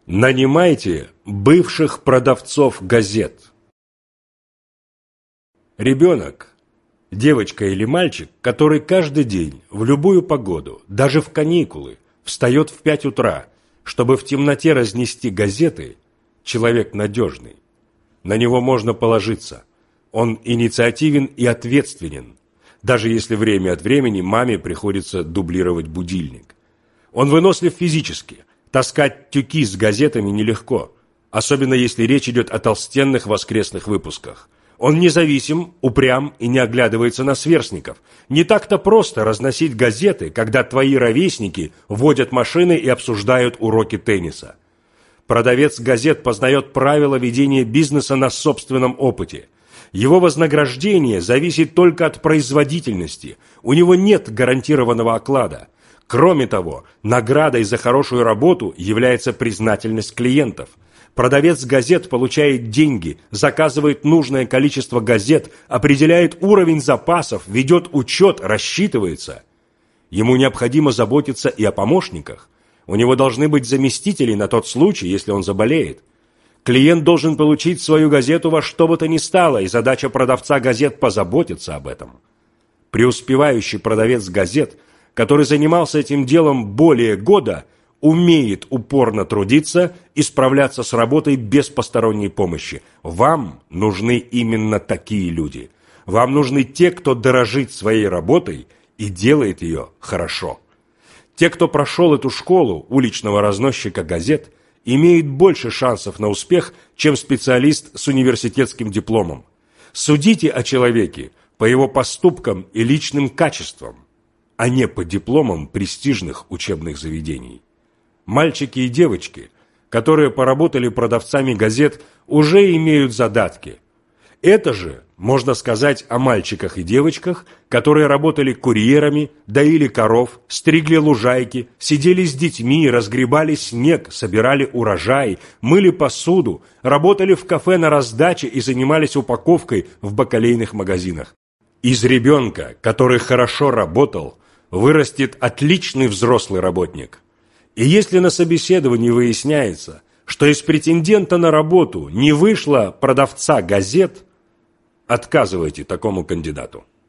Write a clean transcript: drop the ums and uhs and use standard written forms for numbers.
Нанимайте бывших продавцов газет. Ребенок, девочка или мальчик, который каждый день, в любую погоду, даже в каникулы, встает в 5 утра, чтобы в темноте разнести газеты, человек надежный. На него можно положиться. Он инициативен и ответственен, даже если время от времени маме приходится дублировать будильник. Он вынослив физически. Таскать тюки с газетами нелегко, особенно если речь идет о толстенных воскресных выпусках. Он независим, упрям и не оглядывается на сверстников. Не так-то просто разносить газеты, когда твои ровесники водят машины и обсуждают уроки тенниса. Продавец газет познает правила ведения бизнеса на собственном опыте. Его вознаграждение зависит только от производительности. У него нет гарантированного оклада. Кроме того, наградой за хорошую работу является признательность клиентов. Продавец газет получает деньги, заказывает нужное количество газет, определяет уровень запасов, ведет учет, рассчитывается. Ему необходимо заботиться и о помощниках. У него должны быть заместители на тот случай, если он заболеет. Клиент должен получить свою газету во что бы то ни стало, и задача продавца газет позаботиться об этом. Преуспевающий продавец газет, который занимался этим делом более года, умеет упорно трудиться и справляться с работой без посторонней помощи. Вам нужны именно такие люди. Вам нужны те, кто дорожит своей работой и делает ее хорошо. Те, кто прошел эту школу уличного разносчика газет, имеют больше шансов на успех, чем специалист с университетским дипломом. Судите о человеке по его поступкам и личным качествам, а не по дипломам престижных учебных заведений. Мальчики и девочки, которые поработали продавцами газет, уже имеют задатки. Это же можно сказать о мальчиках и девочках, которые работали курьерами, доили коров, стригли лужайки, сидели с детьми, разгребали снег, собирали урожай, мыли посуду, работали в кафе на раздаче и занимались упаковкой в бакалейных магазинах. Из ребенка, который хорошо работал, вырастет отличный взрослый работник. И если на собеседовании выясняется, что из претендента на работу не вышло продавца газет, отказывайте такому кандидату.